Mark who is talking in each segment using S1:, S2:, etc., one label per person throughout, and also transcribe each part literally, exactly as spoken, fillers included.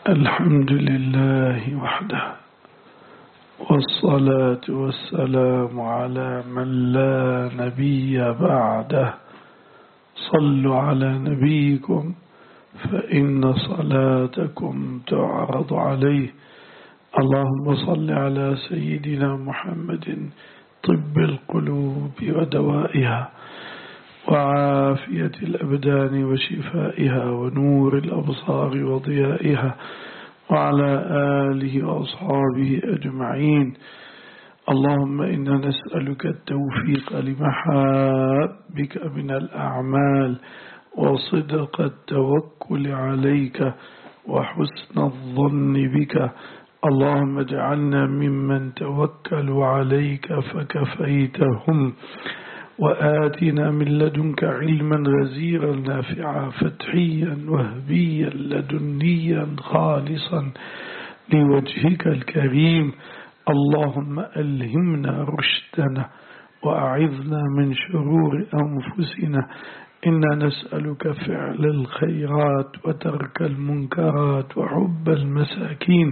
S1: الحمد لله وحده، والصلاة والسلام على من لا نبي بعده. صلوا على نبيكم فإن صلاتكم تعرض عليه. اللهم صل على سيدنا محمد طب القلوب ودوائها، وعافية الأبدان وشفائها، ونور الأبصار وضيائها، وعلى آله وأصحابه أجمعين. اللهم إنا نسألك التوفيق لمحابك من الأعمال، وصدق التوكل عليك، وحسن الظن بك. اللهم اجعلنا ممن توكلوا عليك فكفيتهم، وآتنا من لدنك علما غزيرا نافعا فتحيا وهبيا لدنيا خالصا لوجهك الكريم. اللهم ألهمنا رشدنا، وأعذنا من شرور أنفسنا. إنا نسألك فعل الخيرات وترك المنكرات وحب المساكين.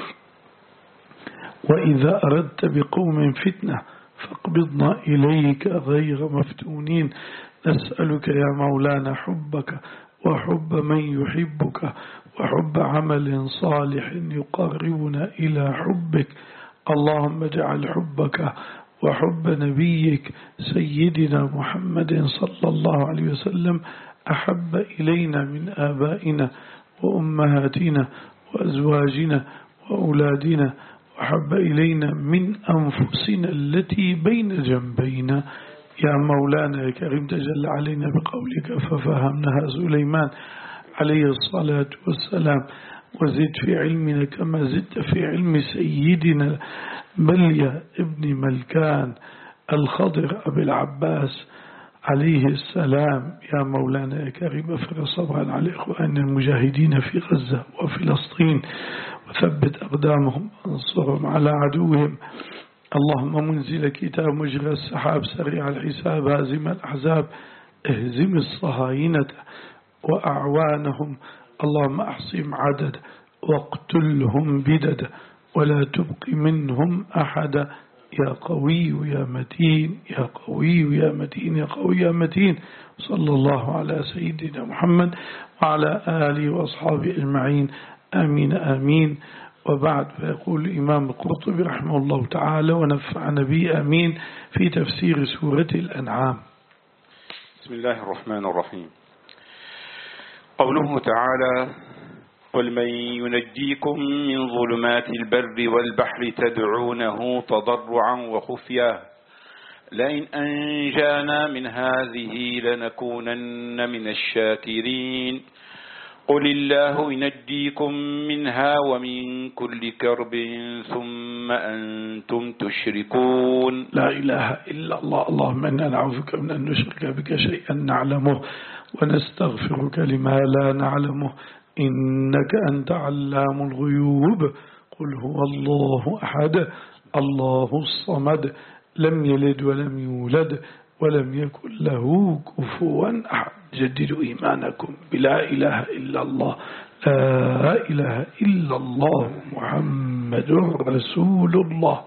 S1: وإذا أردت بقوم فتنة فاقبضنا إليك غير مفتونين. نسألك يا مولانا حبك، وحب من يحبك، وحب عمل صالح يقربنا إلى حبك. اللهم اجعل حبك وحب نبيك سيدنا محمد صلى الله عليه وسلم أحب إلينا من آبائنا وأمهاتنا وأزواجنا وأولادنا، وحب إلينا من أنفسنا التي بين جنبينا. يا مولانا يا كريم تجل علينا بقولك ففهمناها سليمان عليه الصلاة والسلام. وزد في علمنا كما زدت في علم سيدنا بلية ابن ملكان الخضر أبي العباس عليه السلام. يا مولانا يا كريم افرغ صبرا على إخواننا المجاهدين في غزة وفلسطين، وثبت أقدامهم وانصرهم على عدوهم. اللهم منزل كتاب مجرى السحاب سريع الحساب هازم الأحزاب، اهزم الصهاينة وأعوانهم. اللهم أحصهم عدد واقتلهم بدد، ولا تبق منهم أحد. يا قوي يا متين، يا قوي يا متين، يا قوي يا متين. صلى الله على سيدنا محمد وعلى آله وأصحابه أجمعين. آمين آمين. وبعد، فيقول الإمام القرطبي رحمه الله تعالى ونفعنا به آمين في تفسير سورة الأنعام.
S2: بسم الله الرحمن الرحيم. قوله تعالى: قل من ينجيكم من ظلمات البر والبحر تدعونه تضرعا وخفيا لئن أنجانا من هذه لنكونن من الشاكرين. قل الله ينجيكم منها ومن كل كرب ثم أنتم تشركون.
S1: لا إله إلا الله. اللهم إنا نعوذ من أن نشرك بك شيئا نعلمه، ونستغفرك لما لا نعلمه، إنك أنت علام الغيوب. قل هو الله أحد الله الصمد لم يلد ولم يولد ولم يكن له كفوا أحد. جددوا إيمانكم بلا إله إلا الله، لا إله إلا الله محمد رسول الله.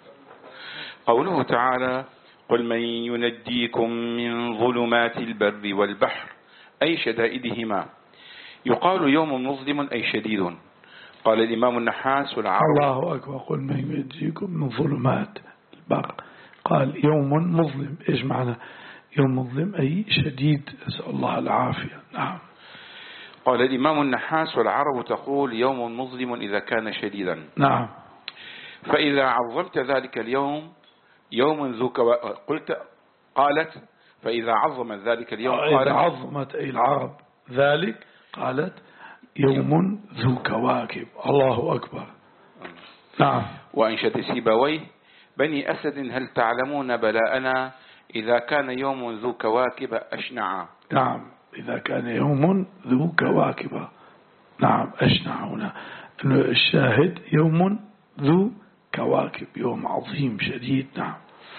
S2: قوله تعالى: قل من ينجيكم من ظلمات البر والبحر أي شدائدهما. يقال يوم مظلم أي شديد. قال الإمام النحاس والعرب:
S1: الله أكبر. قل من ينجيكم من ظلمات البر. قال يوم مظلم. إيش معنى يوم مظلم؟ أي شديد، نسأل الله العافية. نعم.
S2: قال الإمام النحاس والعرب تقول يوم مظلم إذا كان شديدا.
S1: نعم.
S2: فإذا عظمت ذلك اليوم يوم ذو كوا... قلت قالت فإذا عظمت ذلك اليوم قالت
S1: إذا عظمت أي العرب ذلك قالت يوم ذو كواكب. الله أكبر. نعم.
S2: وأنشد سيبويه: بني أسد هل تعلمون بلاءنا إذا كان يوم ذو كواكب أشنعا.
S1: نعم. إذا كان يوم ذو كواكب. نعم. أشنع هنا الشاهد يوم ذو كواكب، يوم عظيم شديد. نعم.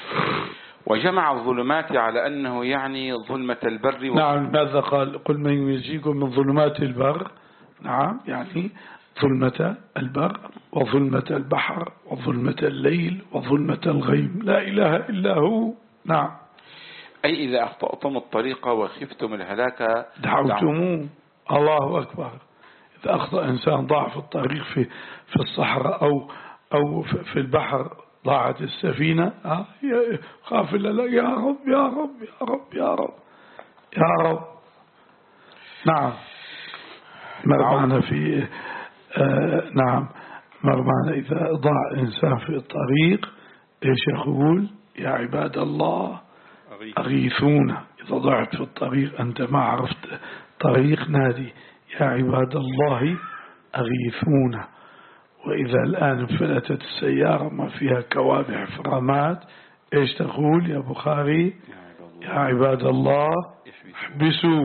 S2: وجمع الظلمات على أنه يعني ظلمة البر.
S1: نعم. ماذا قال؟ قل من ينجيكم من ظلمات البر. نعم، يعني ظلمة البر وظلمة البحر وظلمة الليل وظلمة الغيم، لا إله إلا هو. نعم.
S2: أي إذا أخطأتم الطريق وخفتم الهلاك
S1: دعوتموه. الله أكبر. إذا أخطأ إنسان ضاع في الطريق في في الصحراء أو أو في البحر ضاعت السفينة، خاف لا يا رب يا رب يا رب يا رب يا رب. نعم. مر معنا في آه نعم مر معنا إذا ضاع إنسان في الطريق إيش يقول؟ يا عباد الله أغيثونا. إذا ضعت في الطريق أنت ما عرفت طريق نادي يا عباد الله أغيثونا. وإذا الآن انفلتت السيارة ما فيها كوابع فرامات إيش تقول يا بخاري؟ يا عباد الله احبسوا.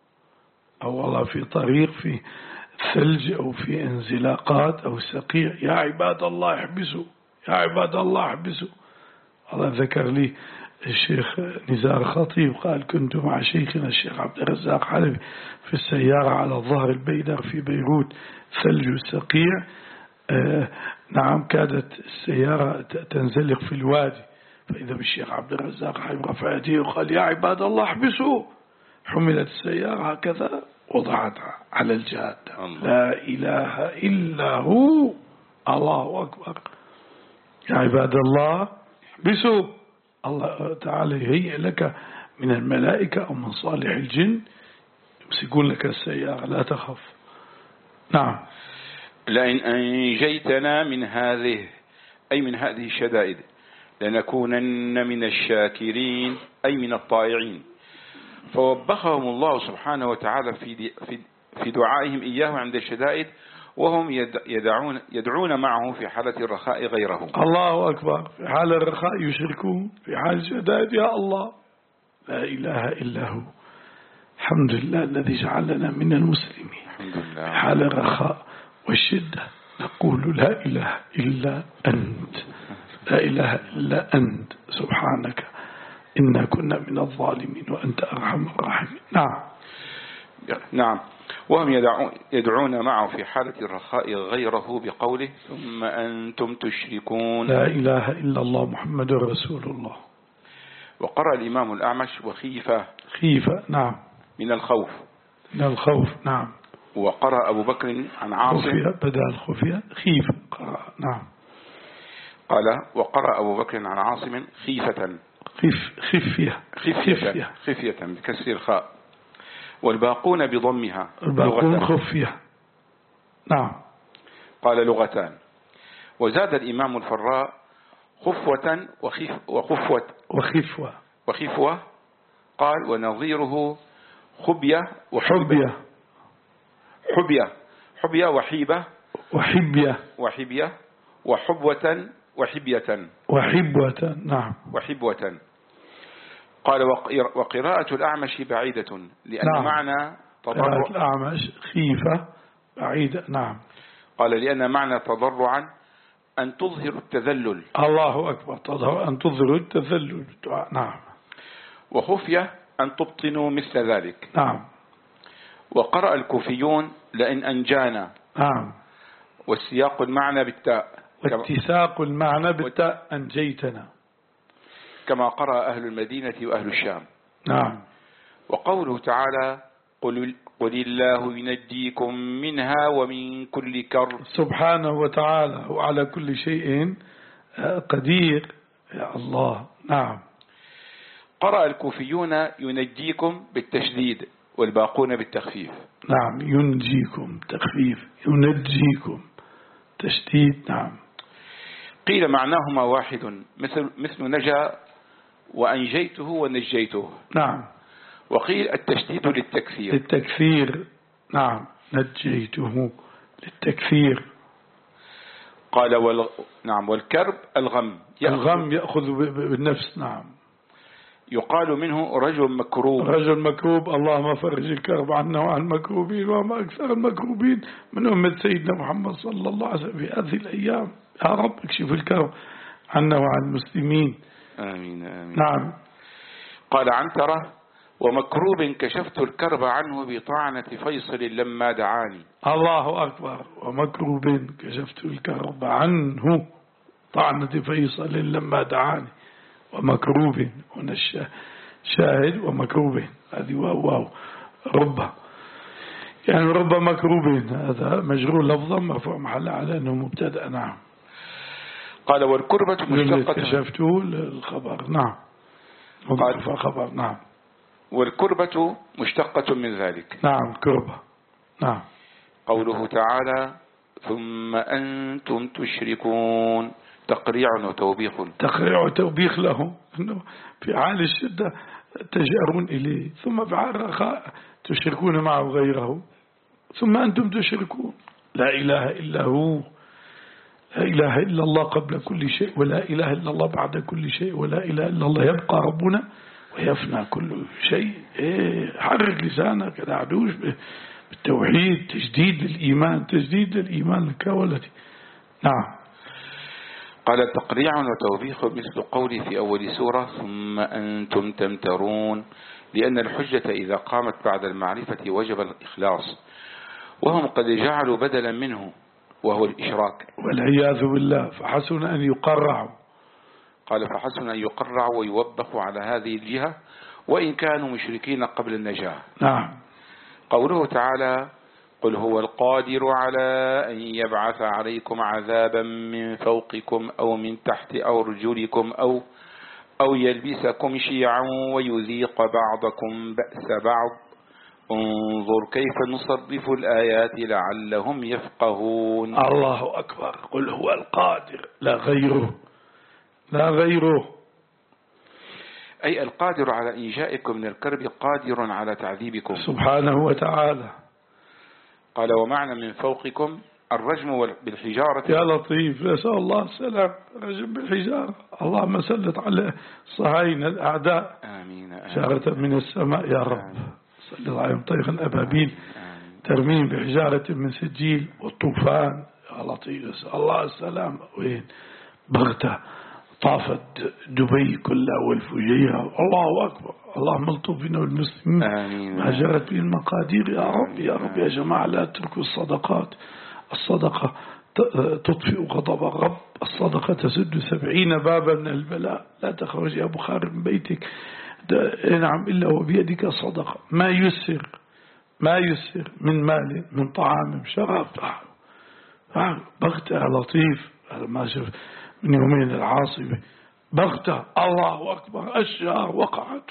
S1: أو والله في طريق في ثلج أو في انزلاقات أو سقيع يا عباد الله احبسوا يا عباد الله احبسوا. الله ذكر لي الشيخ نزار خطيب قال كنت مع شيخنا الشيخ عبد الرزاق حلبي في السيارة على ظهر البيدر في بيروت ثلج وسقيع. آه نعم كادت السيارة تنزلق في الوادي، فإذا بالشيخ عبد الرزاق حلبي رفع يديه وقال يا عباد الله احبسوا. حملت السيارة هكذا وضعتها على الجادة. لا إله إلا هو. الله أكبر. يا عباد الله احبسوا. الله تعالى يهيئ لك من الملائكة أو من صالح الجن يمسكون لك السيارة لا تخف. نعم.
S2: لئن أنجيتنا من هذه أي من هذه الشدائد لنكونن من الشاكرين أي من الطائعين. فوبخهم الله سبحانه وتعالى في في دعائهم إياه عند الشدائد وهم يدعون يدعون معه في حالة الرخاء غيره.
S1: الله أكبر. في حال الرخاء يشركون، في حال الشدائد يا الله لا إله إلا هو. الحمد لله الذي جعلنا من المسلمين.
S2: الحمد لله.
S1: في حال الرخاء والشدة نقول لا إله إلا أنت لا إله إلا أنت سبحانك إنا كنا من الظالمين وأنت أرحم الراحمين. نعم.
S2: نعم. وهم يدعون, يدعون معه في حالة الرخاء غيره بقوله ثم أنتم تشركون.
S1: لا إله إلا الله محمد رسول الله.
S2: وقرأ الإمام الأعمش وخيفة.
S1: خيفة. نعم.
S2: من الخوف.
S1: من الخوف. نعم.
S2: وقرأ أبو بكر عن عاصم.
S1: خفية بدل خفية خيفة. قرأ. نعم.
S2: قال وقرأ أبو بكر عن عاصم خيفة.
S1: خف خفية.
S2: خفية. خفية بكسر الخاء. والباقون بضمها.
S1: الباقون خفية. نعم.
S2: قال لغتان. وزاد الإمام الفراء خفوة وخف وخفوة
S1: وخفوة
S2: وخفوة. قال ونظيره خبية
S1: وحبية.
S2: حبية حبية وحيبة
S1: وحبية
S2: وحبية وحبوة وحبية
S1: وحبوة. نعم.
S2: وحبوة. قال وقراءة الأعمش بعيدة لأن
S1: نعم.
S2: معنى
S1: تضرع الأعمش خيفة بعيدة. نعم.
S2: قال لأن معنى تضرعا أن تظهر التذلل.
S1: الله أكبر. أن تظهر التذلل. نعم.
S2: وخفية أن تبطنوا مثل ذلك.
S1: نعم.
S2: وقرأ الكوفيون لئن أنجانا.
S1: نعم.
S2: والسياق المعنى بالتاء.
S1: واتساق المعنى بالتاء أنجيتنا.
S2: كما قرأ أهل المدينة وأهل الشام.
S1: نعم.
S2: وقوله تعالى قل, قل الله ينجيكم منها ومن كل كرب.
S1: سبحانه وتعالى وعلى كل شيء قدير يا الله. نعم.
S2: قرأ الكوفيون ينجيكم بالتشديد والباقون بالتخفيف.
S1: نعم. ينجيكم تخفيف ينجيكم تشديد. نعم.
S2: قيل معناهما واحد مثل مثل نجا وأنجيته ونجيته.
S1: نعم.
S2: وقيل التشديد للتكثير.
S1: للتكثير. نعم. نجيته للتكثير.
S2: قال وال... نعم. والكرب الغم
S1: يأخذ الغم يأخذ بالنفس. نعم.
S2: يقال منه رجل مكروب.
S1: رجل مكروب. اللهم فرج الكرب عنا وعن المكروبين وما أكثر المكروبين من أمة سيدنا محمد صلى الله عليه وسلم في هذه الأيام. يا رب اكشف الكرب عنا وعن المسلمين.
S2: آمين آمين.
S1: نعم.
S2: قال عنترة ومكروب كشفت الكرب عنه بطعنة فيصل لما دعاني.
S1: الله أكبر. ومكروب كشفت الكرب عنه طعنة فيصل لما دعاني. ومكروب هنا الشاهد ومكروب هذه واو واو رب يعني رب مكروب هذا مجرور لفظا مرفوع محل على أنه مبتدأ. نعم.
S2: قال والكربة مشتقة
S1: كشفته الخبر. نعم. قال خبر. نعم.
S2: والكربة مشتقة من ذلك.
S1: نعم كربة. نعم.
S2: قوله تعالى ثم أنتم تشركون تقريع وتوبيخ.
S1: تقريع وتوبيخ لهم أنه في حال الشدة تجأرون إليه، ثم في حال الرخاء تشركون معه غيره، ثم أنتم تشركون. لا إله إلا هو، لا إله إلا الله قبل كل شيء، ولا إله إلا الله بعد كل شيء، ولا إله إلا الله يبقى ربنا ويفنى كل شيء. إيه حرك لسانك لا عدوش بالتوحيد، تجديد الإيمان، تجديد الإيمان الكولتي. نعم.
S2: قال تقريع وتوبيخ مثل قولي في أول سورة ثم أنتم تمترون، لأن الحجة إذا قامت بعد المعرفة وجب الإخلاص، وهم قد جعلوا بدلا منه وهو الإشراك
S1: والعياذ بالله، فحسن أن يقرعوا.
S2: قال فحسن أن يقرعوا ويوبخوا على هذه الجهة وإن كانوا مشركين قبل النجاة.
S1: نعم.
S2: قوله تعالى قل هو القادر على أن يبعث عليكم عذابا من فوقكم أو من تحت أرجلكم أو أو يلبسكم شيعا ويذيق بعضكم بأس بعض انظر كيف نصرف الآيات لعلهم يفقهون.
S1: الله أكبر. قل هو القادر لا غيره، لا غيره،
S2: أي القادر على إنجائكم من الكرب قادر على تعذيبكم
S1: سبحانه وتعالى.
S2: قال ومعنى من فوقكم الرجم بالحجارة.
S1: يا لطيف، نسأل الله السلام. رجم بالحجارة، اللهم سلط على صهاينة الأعداء
S2: آمين
S1: شارة من السماء يا رب. سلط عليهم طيغا أبابيل ترميم بحجارة من سجيل والطوفان. يا لطيف، نسأل الله السلام. وين بغتة طافت دبي كلها والفجيرة. الله أكبر. اللهم الطف بنا والمسلمين ما جرت به المقادير يا رب. يا رب يا جماعة لا تتركوا الصدقات. الصدقة تطفئ غضب الرب، الصدقة تسد سبعين بابا من البلاء. لا تخرج يا بخاري من بيتك نعم إلا وبيدك صدقة. ما يسر ما يسر من مال من طعام من شراب. بغتة يا لطيف. هذا ما شف من يومين العاصفة بغتة. الله أكبر. الشهر وقعت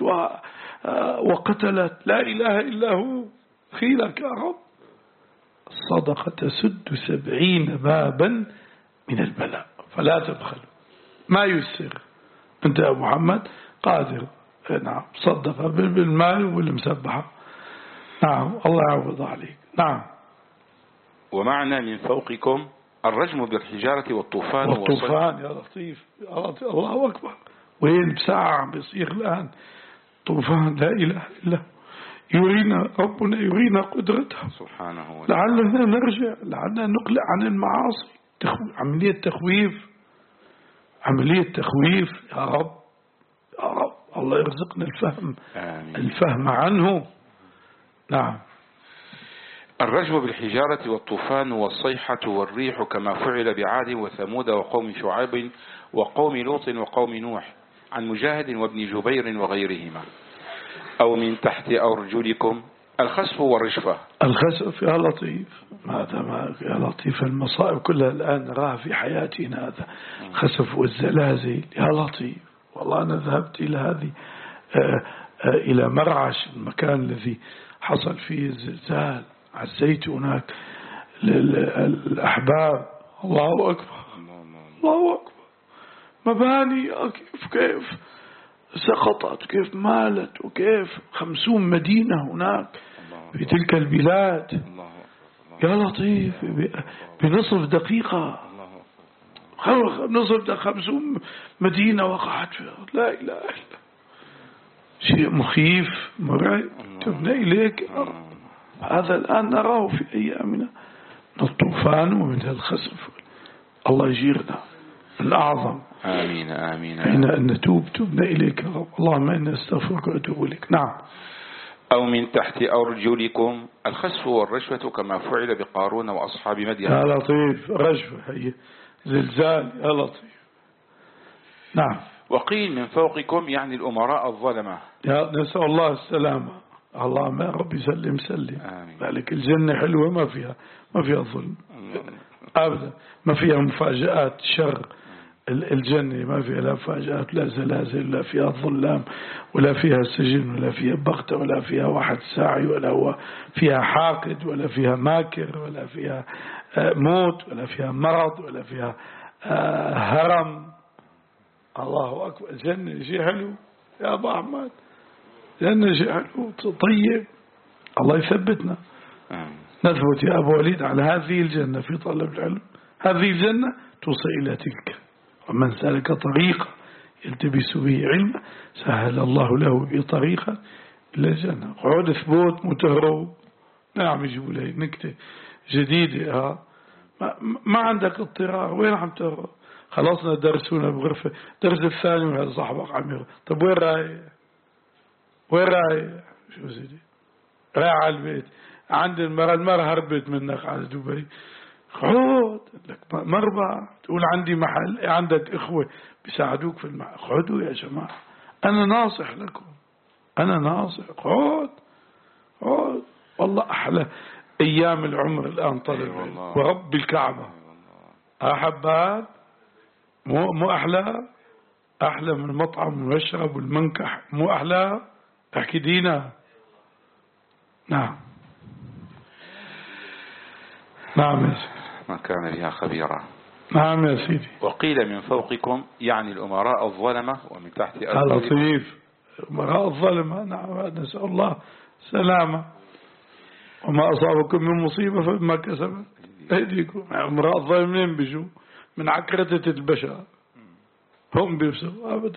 S1: وقتلت. لا إله إلا هو. خيلك يا رب. الصدقة تسد سبعين بابا من البلاء، فلا تبخل. ما يسر أنت يا محمد قادر. نعم صدق بالمال والمسبحة. نعم الله يعوض عليك. نعم.
S2: ومعنى من فوقكم الرجم بالحجارة والطوفان.
S1: والطوفان يا لطيف. الله أكبر. وين بساعة عم بيصير الآن طوفان. لا إله إلا يرينا ربنا، يرينا قدرته
S2: سبحانه وتعالى.
S1: لعلنا نرجع، لعلنا نقلع عن المعاصي. عملية تخويف، عملية تخويف يا رب. يا رب الله يرزقنا الفهم.
S2: آمين.
S1: الفهم عنه. نعم.
S2: الرجم بالحجارة والطوفان والصيحة والريح كما فعل بعاد وثمود وقوم شعيب وقوم لوط وقوم نوح عن مجاهد وابن جبير وغيرهما. أو من تحت أرجلكم الخسف والرجفة.
S1: الخسف يا لطيف. ماذا ما يا لطيف المصائب كلها الآن نراها في حياتنا. هذا الخسف والزلازل يا لطيف. والله أنا ذهبت إلى هذه آآ آآ إلى مرعش، المكان الذي حصل فيه الزلزال. عزيت هناك للأحباب. الله أكبر. الله أكبر. مباني كيف كيف سقطت، كيف مالت، وكيف خمسون مدينة هناك في تلك البلاد. يا لطيف بنصف دقيقة نصف خمسون مدينة وقعت فيها. لا إله إلا شيء مخيف مرعب. تبنى إليك يا رب. هذا الآن نراه في أيامنا من الطوفان ومن الخسف. الله يجيرنا الأعظم.
S2: آمين آمين.
S1: حين أن نتوب تبنا إليك رب. اللهم إنا استغفرك وأتوب إليك. نعم.
S2: أو من تحت أرجلكم الخسف والرشوة كما فعل بقارون وأصحاب مدين.
S1: يا لطيف، رشوة هي زلزال. يا لطيف. نعم.
S2: وقيل من فوقكم يعني الأمراء الظلمة.
S1: يا نسأل الله السلامة. اللهم يا رب سلم سلم. ذلك الجنة حلوة ما فيها ما فيها ظلم أبدا، ما فيها مفاجآت شر. الجنة ما فيها لا مفاجآت لا زلازل ولا فيها ظلام ولا فيها سجن ولا فيها بغتة ولا فيها واحد ساعي ولا هو فيها حاقد ولا فيها ماكر ولا فيها موت ولا فيها مرض ولا فيها هرم. الله أكبر. الجنة شيء حلو يا أبو أحمد، جنة شيء حلو طيب. الله يثبتنا نثبت يا أبو وليد على هذه الجنة في طلب العلم. هذه الجنة توصل إلى تلك، ومن سلك طريقا يلتبس به علما سهل الله له به طريقا إلى الجنة. قعود ثبوت متهرب. نعم يجيبوا لي نكتة جديدة. ها ما, ما عندك اضطرار. وين عم تهرب؟ خلصنا درسونا بغرفة درس الثاني من هذا صاحبك عمير. طب وين رايح؟ وين رايح؟ شو سيدي رايح على البيت عند المرأة. المرأة هربت منك على دبي. خذ لك مربع تقول عندي محل. عندك إخوة بيساعدوك في المحل. خذوا يا جماعة، أنا ناصح لكم، أنا ناصح. خذ خذ. والله أحلى أيام العمر الآن طلب ورب الكعبة. أحبات مو مو أحلى أحلى من المطعم والمشرب والمنكح. مو أحلى. احكي دينا. نعم نعم يا سيدي.
S2: ما كان بها خبيرا.
S1: نعم يا سيدي.
S2: وقيل من فوقكم يعني الأمراء الظلمة ومن تحت
S1: أرجلكم. لطيف. أمراء الظلمة. نعم نسأل الله سلامة. وما أصابكم من مصيبة فبما كسبت أيديكم. أمراء الظالمين بيجوا من عكرتة البشر. هم بيفسروا أبدا.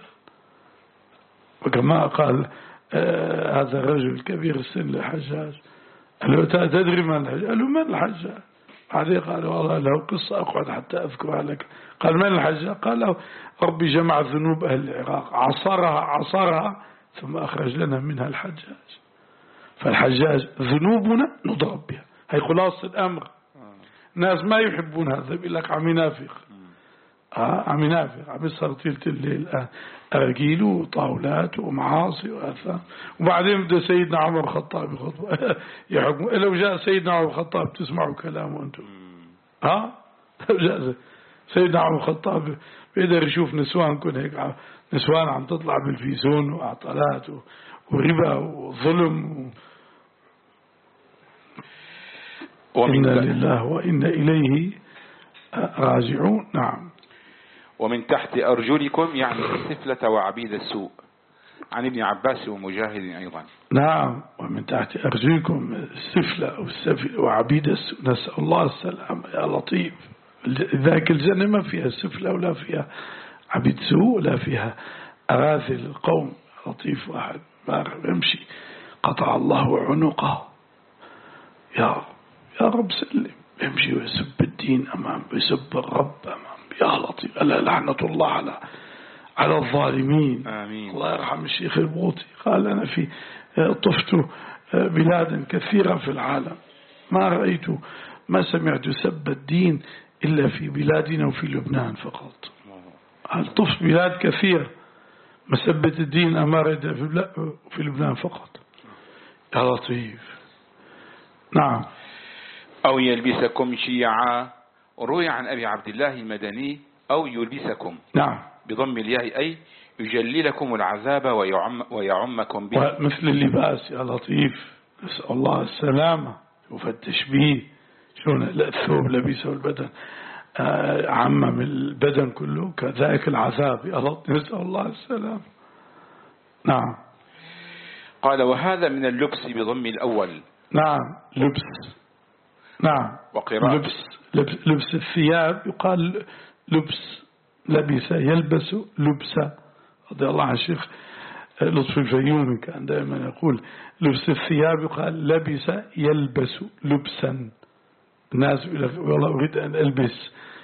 S1: وكما قال آه هذا الرجل الكبير السن للحجاج، قال له تدري من الحجاج؟ قال له من الحجاج؟ بعدين قال والله له قصة أقعد حتى أذكرها لك. قال من الحجاج؟ قال له ربي جمع ذنوب أهل العراق عصرها عصرها ثم أخرج لنا منها الحجاج. فالحجاج ذنوبنا نضرب بها. هي خلاصة الأمر. الناس ما يحبون هذا، بيقول لك عم ينافق. آه عم ينافق. عم يصير طيلة الليل الآن أرجيل وطاولات ومعاصي وآثام. وبعدين بده سيدنا عمر الخطاب يخطب يحكم. لو جاء سيدنا عمر الخطاب تسمعوا كلامه أنتم. ها لو جاء سيدنا عمر الخطاب بيقدر يشوف نسوان كن هيك نسوان عم تطلع بالفيزون وأعطالات وربا وظلم. وإنا لله وإنا إليه راجعون. نعم.
S2: ومن تحت أرجلكم يعني السفلة وعبيد السوء. عن ابن عباس ومجاهد أيضا.
S1: نعم. ومن تحت أرجلكم السفلة والسفل وعبيد السوء. نسأل الله السلام يا لطيف. ذاك الجنة ما فيها سفلة ولا فيها عبيد سوء ولا فيها أراذل القوم. لطيف واحد ما يمشي قطع الله عنقه. يا يا رب سلم. يمشي ويسب الدين أمام ويسب الرب أمام. يا لطيف. ألا لعنة الله على على الظالمين.
S2: آمين.
S1: الله يرحم الشيخ البوطي قال أنا في طفت بلاد كثيرة في العالم ما رأيت ما سمعت سب الدين إلا في بلادنا وفي لبنان فقط. قال طفت بلاد كثيرة مسبة الدين أمارد في لبنان فقط. يا لطيف. نعم.
S2: أو يلبسكم شيعا. روي عن أبي عبد الله المدني أو يلبسكم.
S1: نعم.
S2: بضم الياء أي يجللكم العذاب ويعم ويعمكم به.
S1: مثل اللباس يا لطيف. نسأل الله السلامة. شوف التشبيه شلون الثوب لبسه البدن آه عمم البدن كله كذلك العذاب يا لطيف. نسأل الله السلامة. نعم.
S2: قال وهذا من اللبس بضم الأول.
S1: نعم لبس. نعم.
S2: وقراءة
S1: لبس لبس, لبس الثياب يقال لبس. لبس يلبس لبسا. رضي الله عن الشيخ لطفي الفيومي كان دائما يقول لبس الثياب يقال لبس يلبس لبسا. الناس يقول والله أريد أن ألبس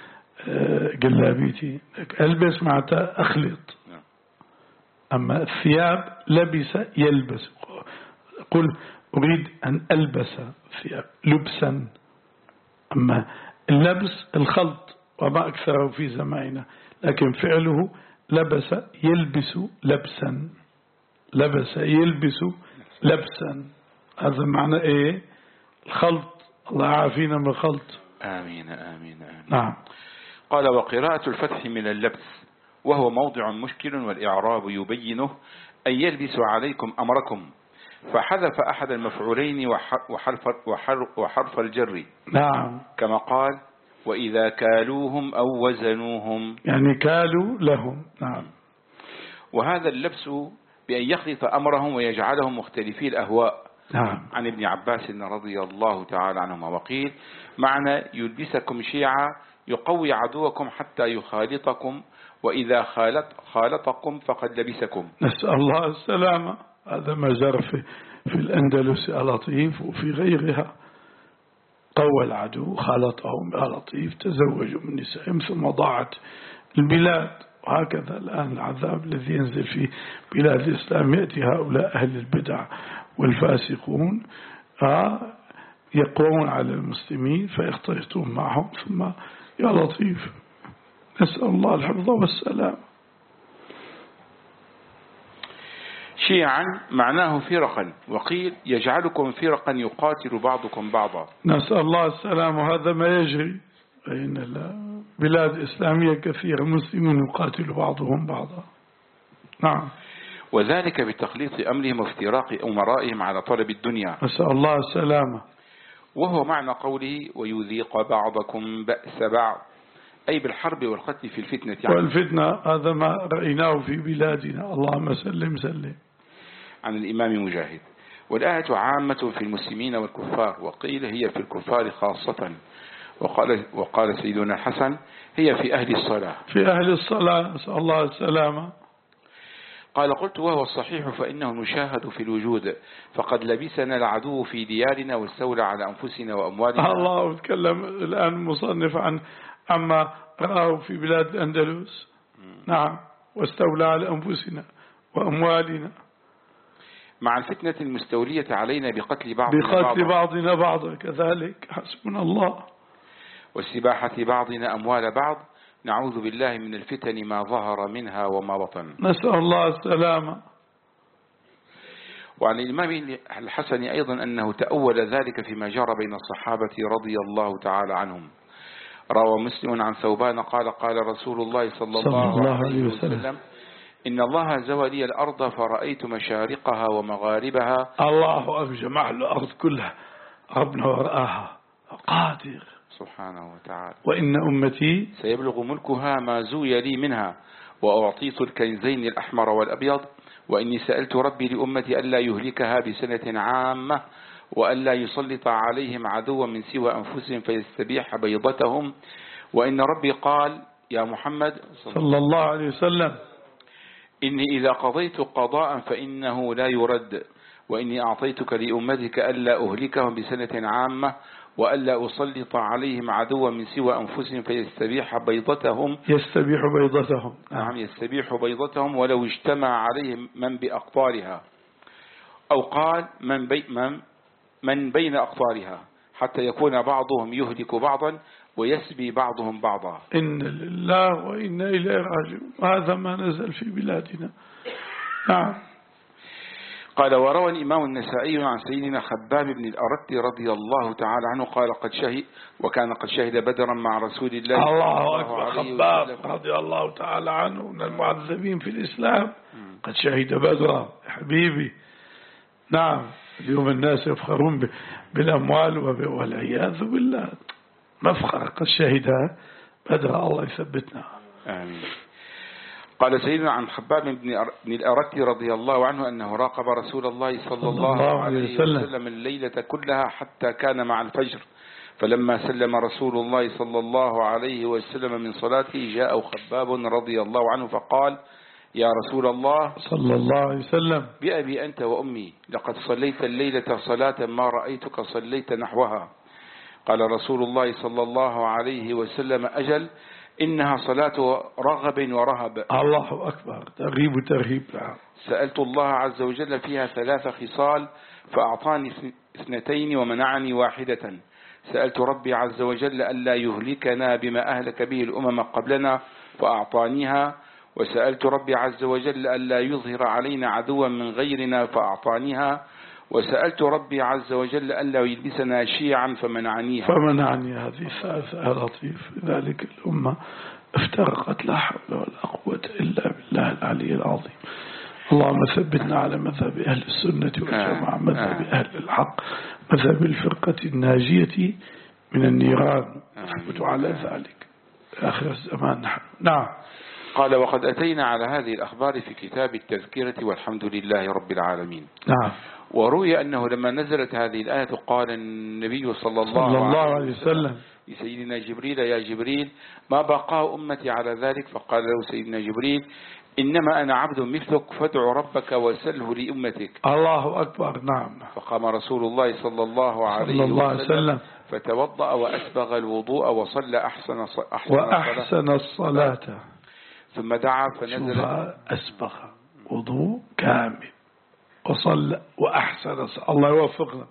S1: جلابيتي ألبس معناتها أخلط. أما الثياب لبس يلبس، قل أريد أن ألبس ثياب لبسا. أما اللبس الخلط وما أكثره في زماننا، لكن فعله لبس يلبس لبسا، لبس يلبس لبسا، هذا معنى إيه؟ الخلط. الله عافينا من الخلط.
S2: آمين آمين آمين.
S1: نعم.
S2: قال وقراءة الفتح من اللبس وهو موضع مشكل والإعراب يبينه أن يلبس عليكم أمركم، فحذف أحد المفعولين وحرف, وحرف, وحرف الجر.
S1: نعم.
S2: كما قال وإذا كالوهم أو وزنوهم،
S1: يعني كالوا لهم. نعم.
S2: وهذا اللبس بأن يخلط أمرهم ويجعلهم مختلفي الأهواء.
S1: نعم.
S2: عن ابن عباس رضي الله تعالى عنهما وقيل معنى يلبسكم شيعا يقوي عدوكم حتى يخالطكم، وإذا خالط خالطكم فقد لبسكم.
S1: نسأل الله السلامة. هذا ما جرى في, في الأندلس يا لطيف وفي غيرها، قوى العدو خالطهم يا لطيف، تزوجوا من نسائهم ثم ضاعت البلاد. وهكذا الآن العذاب الذي ينزل في بلاد الإسلام يأتي هؤلاء أهل البدع والفاسقون يقوون على المسلمين فيختلطون معهم، ثم يا لطيف نسأل الله الحفظ والسلام.
S2: شيعا معناه فرقا، وقيل يجعلكم فرقا يقاتل بعضكم بعضا.
S1: نسأل الله السلام. وهذا ما يجري بين البلاد الإسلامية كثيرة، مسلمون يقاتل بعضهم بعضا. نعم.
S2: وذلك بتخليط أمرهم وافتراق أمرائهم على طلب الدنيا.
S1: نسأل الله السلامة.
S2: وهو معنى قوله ويذيق بعضكم بأس بعض، أي بالحرب والقتل في الفتنة.
S1: يعني والفتنة هذا ما رأيناه في بلادنا، اللهم سلم سلم.
S2: عن الإمام مجاهد. والآية عامة في المسلمين والكفار، وقيل هي في الكفار خاصة، وقال, وقال سيدنا الحسن هي في أهل الصلاة.
S1: في أهل الصلاة نسأل الله السلامة.
S2: قال قلت وهو الصحيح فإنه المشاهد في الوجود، فقد لبسنا العدو في ديارنا واستولى على أنفسنا وأموالنا.
S1: الله يتكلم الآن مصنف عن عما رآه في بلاد الأندلس. نعم. واستولى على أنفسنا وأموالنا
S2: مع الفتنة المستولية علينا بقتل بعضنا
S1: بقتل بعضنا بعضا كذلك. حسبنا الله.
S2: واستباحة بعضنا أموال بعض، نعوذ بالله من الفتن ما ظهر منها وما بطن.
S1: نسأل الله السلامة.
S2: وعن الإمام الحسن أيضا أنه تأول ذلك فيما جرى بين الصحابة رضي الله تعالى عنهم. روى مسلم عن ثوبان قال قال رسول الله صلى الله, الله عليه وسلم, وسلم إن الله زوى لي الأرض فرأيت مشارقها ومغاربها.
S1: الله أكبر، جمع الأرض كلها ربنا ورآها قادر
S2: سبحانه وتعالى.
S1: وإن أمتي
S2: سيبلغ ملكها ما زوي لي منها، وأعطيت الكنزين الأحمر والأبيض، وإني سألت ربي لأمتي ألا يهلكها بسنة عامة، وألا يسلط عليهم عدوا من سوى أنفسهم فيستبيح بيضتهم، وإن ربي قال يا محمد
S1: صلى الله عليه وسلم
S2: إني إذا قضيت قضاء فإنه لا يرد، وإني أعطيتك لأمتك ألا أهلكهم بسنة عامة، وألا أسلط عليهم عدوا من سوى أنفسهم فيستبيح بيضتهم.
S1: يستبيح بيضتهم.
S2: نعم يستبيح بيضتهم ولو اجتمع عليهم من بأقطارها، أو قال من, بي من, من بين أقطارها، حتى يكون بعضهم يهلك بعضا ويسبي بعضهم بعضا.
S1: إن لله وإنا إليه راجعون. هذا ما نزل في بلادنا. نعم.
S2: قال وروى الإمام النسائي عن سيدنا خباب بن الأرت رضي الله تعالى عنه قال قد شهد وكان قد شهد بدرا مع رسول الله
S1: الله أكبر. خباب رضي الله تعالى عنه من المعذبين في الإسلام قد شهد بدرا حبيبي. نعم. اليوم الناس يفخرون بالأموال والعياذ بالله، مفخر. قد شهد بدرا. الله يثبتنا.
S2: آمين. قال سيدنا عن خباب بن الأرت رضي الله عنه أنه راقب رسول الله صلى الله عليه وسلم الليلة كلها حتى كان مع الفجر، فلما سلم رسول الله صلى الله عليه وسلم من صلاته جاء خباب رضي الله عنه فقال يا رسول الله
S1: صلى الله عليه وسلم
S2: بأبي أنت وأمي لقد صليت الليلة صلاة ما رأيتك صليت نحوها. قال رسول الله صلى الله عليه وسلم أجل، إنها صلاة رغب ورهب.
S1: الله أكبر، ترغيب وترهيب.
S2: سألت الله عز وجل فيها ثلاث خصال فأعطاني اثنتين ومنعني واحدة. سألت ربي عز وجل ألا يهلكنا بما أهلك به الأمم قبلنا فأعطانيها، وسألت ربي عز وجل ألا يظهر علينا عدوا من غيرنا فأعطانيها، وسألت ربي عز وجل ألا يلبسنا شيعا فمنعنيها.
S1: فمنعني هذه الثالثة يا لطيف. ذلك الأمة افترقت لا حول ولا قوة إلا بالله العلي العظيم. اللهم ثبتنا على مذهب أهل السنة والجماعة، مذهب أهل الحق، مذهب الفرقة الناجية من النيران، نثبت على ذلك آخر الزمان نحن. نعم.
S2: قال وقد أتينا على هذه الأخبار في كتاب التذكرة والحمد لله رب العالمين.
S1: نعم.
S2: وروي أنه لما نزلت هذه الآية قال النبي صلى الله,
S1: صلى الله
S2: عليه
S1: عليه وسلم
S2: لسيدنا جبريل يا جبريل ما بقى أمتي على ذلك؟ فقال له سيدنا جبريل إنما أنا عبد مثلك فادع ربك وسله لأمتك.
S1: الله أكبر. نعم.
S2: فقام رسول الله صلى الله عليه
S1: صلى الله
S2: وسلم
S1: وسلم
S2: فتوضأ وأسبغ الوضوء وصلى أحسن, أحسن,
S1: وأحسن الصلاة،
S2: ثم دعا فنزل.
S1: أسبغ وضوء كامل وصلى وأحسن الصلاة. الله يوفقنا.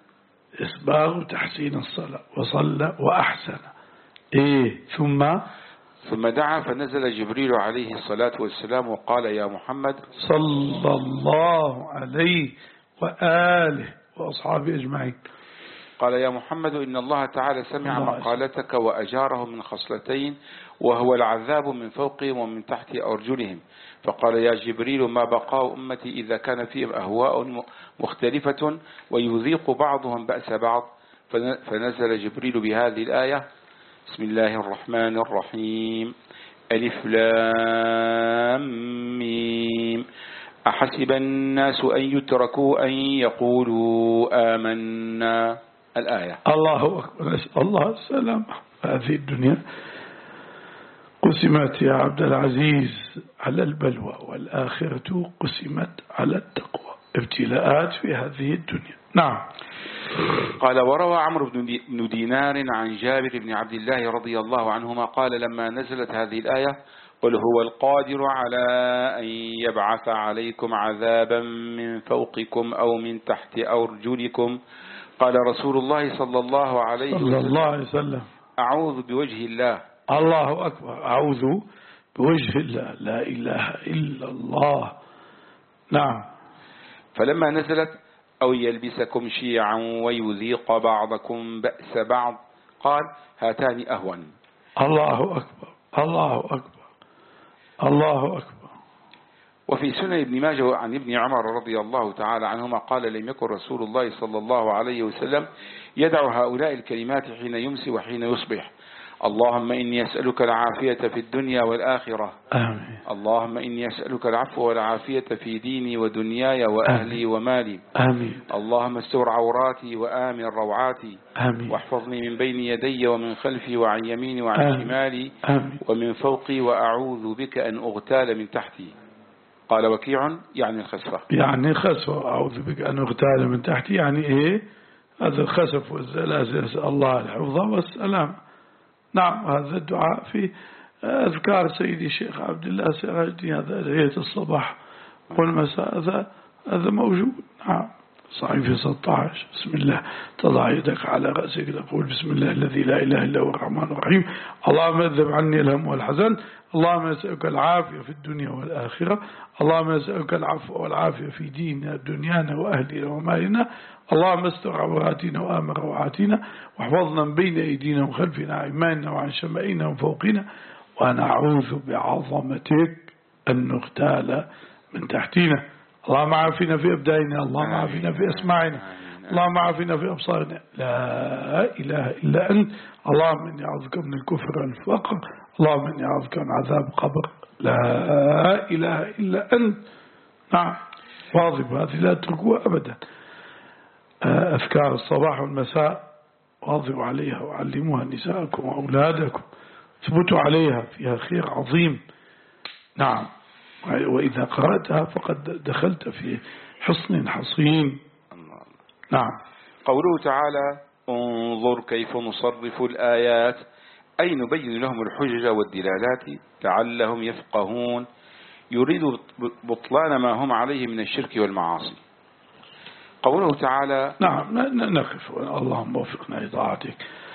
S1: إسباغ وتحسين الصلاة وصلى وأحسن. إيه ثم
S2: ثم دعا فنزل جبريل عليه الصلاة والسلام وقال يا محمد
S1: صلى الله عليه وآله وأصحابه أجمعين.
S2: قال يا محمد إن الله تعالى سمع مقالتك وأجاره من خصلتين، وهو العذاب من فوقهم ومن تحت أرجلهم. فقال يا جبريل ما بقاء أمتي إذا كان فيهم أهواء مختلفة ويذيق بعضهم بأس بعض؟ فنزل جبريل بهذه الآية بسم الله الرحمن الرحيم ألف لام ميم أحسب الناس أن يتركوا أن يقولوا آمنا. الآية.
S1: الله أكبر. نسأل الله السلامة. هذه الدنيا قسمت يا عبد العزيز على البلوى، والآخرة قسمت على التقوى. ابتلاءات في هذه الدنيا. نعم.
S2: قال وروى عمرو بن دينار عن جابر بن عبد الله رضي الله عنهما قال لما نزلت هذه الآية قل هو القادر على أن يبعث عليكم عذابا من فوقكم أو من تحت أرجلكم قال رسول الله صلى الله عليه
S1: صلى الله عليه وسلم
S2: أعوذ بوجه الله.
S1: الله أكبر. أعوذ بوجه الله، لا إله إلا الله. نعم.
S2: فلما نزلت أو يلبسكم شيعا ويذيق بعضكم بأس بعض قال هاتان أهون.
S1: الله أكبر. الله أكبر. الله أكبر.
S2: وفي سنن ابن ماجه عن ابن عمر رضي الله تعالى عنهما قال لم يكن رسول الله صلى الله عليه وسلم يدع هؤلاء الكلمات حين يمسي وحين يصبح اللهم إني أسألك العافية في الدنيا والآخرة.
S1: آمين.
S2: اللهم إني أسألك العفو والعافية في ديني ودنياي وأهلي ومالي.
S1: آمين.
S2: اللهم استر عوراتي وآمن روعاتي.
S1: آمين.
S2: واحفظني من بين يدي ومن خلفي وعن يميني وعن
S1: آمين.
S2: شمالي.
S1: آمين.
S2: ومن فوقي وأعوذ بك أن أغتال من تحتي. قال وكيع يعني الخسفة.
S1: يعني خسفة. أعوذ بك أن أغتال من تحتي يعني إيه؟ هذا الخسف والزلازل. نسأل الله الحفظ والسلام. نعم. هذا الدعاء في أذكار سيدي الشيخ عبد الله سراجدي، هذا أدعية الصباح والمساء، هذا هذا موجود. نعم. صحيفة ستة عشر. بسم الله تضع يدك على رأسك تقول بسم الله الذي لا إله إلا هو الرحمن الرحيم اللهم اذهب عني الهم والحزن اللهم نسألك العافية في الدنيا والآخرة اللهم نسألك العفو والعافية في ديننا دنيانا وأهلنا ومالنا اللهم استر عوراتنا وآمن روعاتنا واحفظنا من بين أيدينا وخلفنا عن أيماننا وعن شمائنا وفوقنا ونعوذ بعظمتك أن نغتال من تحتنا. اللهم عافنا في أبداننا اللهم عافنا في أسماعنا اللهم عافنا في أبصارنا لا إله إلا أنت اللهم إني أعوذك من الكفر والفقر اللهم إني أعوذك من عذاب قبر لا إله إلا أنت. نعم. واظب هذه لا تركوها أبدا. أذكار الصباح والمساء واظبوا عليها وعلموها نساءكم وأولادكم اثبتوا عليها فيها خير عظيم. نعم. وإذا قرأتها فقد دخلت في حصن حصين.
S2: نعم. قوله تعالى انظر كيف نصرف الآيات أي نبين لهم الحجج والدلالات لعلهم يفقهون، يريد بطلان ما هم عليه من الشرك والمعاصي. قوله تعالى
S1: نعم نقف، اللهم وفقنا لطاعتك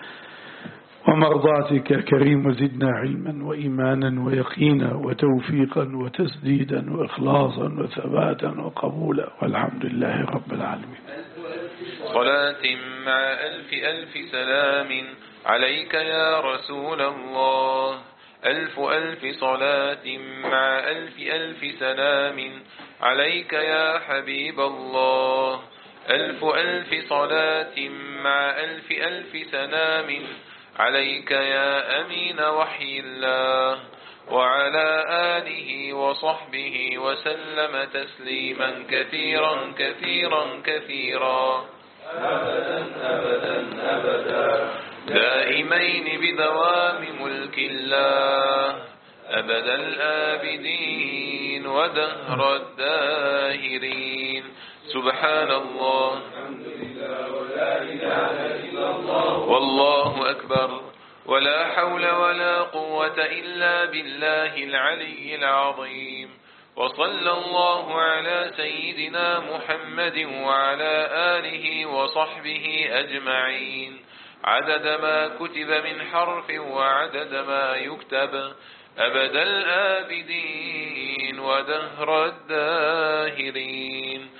S1: ومرضاتك كريم، وزدنا علما وإيمانا ويقينا وتوفيقا وتسديدا وإخلاصا وثباتا وقبولا، والحمد لله رب العالمين.
S3: صلاة مع ألف ألف سلام عليك يا رسول الله، ألف ألف صلاة مع ألف ألف سلام عليك يا حبيب الله، ألف ألف صلاة مع ألف ألف سلام عليك يا أمين وحي الله، وعلى آله وصحبه وسلم تسليما كثيرا كثيرا كثيرا أبدا أبدا أبدا دائمين بدوام ملك الله، أبد الآبدين ودهر الداهرين. سبحان الله ولا إله إلا الله والله أكبر، ولا حول ولا قوة إلا بالله العلي العظيم. وصلى الله على سيدنا محمد وعلى آله وصحبه أجمعين، عدد ما كتب من حرف وعدد ما يكتب، أبد الآبدين ودهر الداهرين.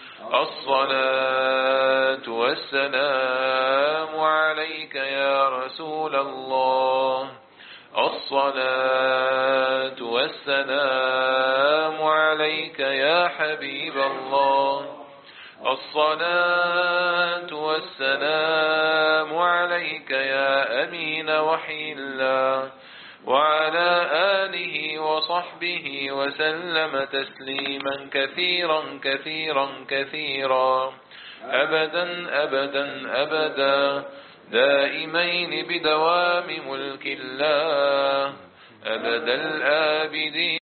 S3: الصلاة والسلام عليك يا رسول الله، الصلاة والسلام عليك يا حبيب الله، الصلاة والسلام عليك يا أمين وحي الله، وعلى آله وصحبه وسلم تسليما كثيرا كثيرا كثيرا أبدا أبدا أبدا دائمين بدوام ملك الله أبد الآبدين.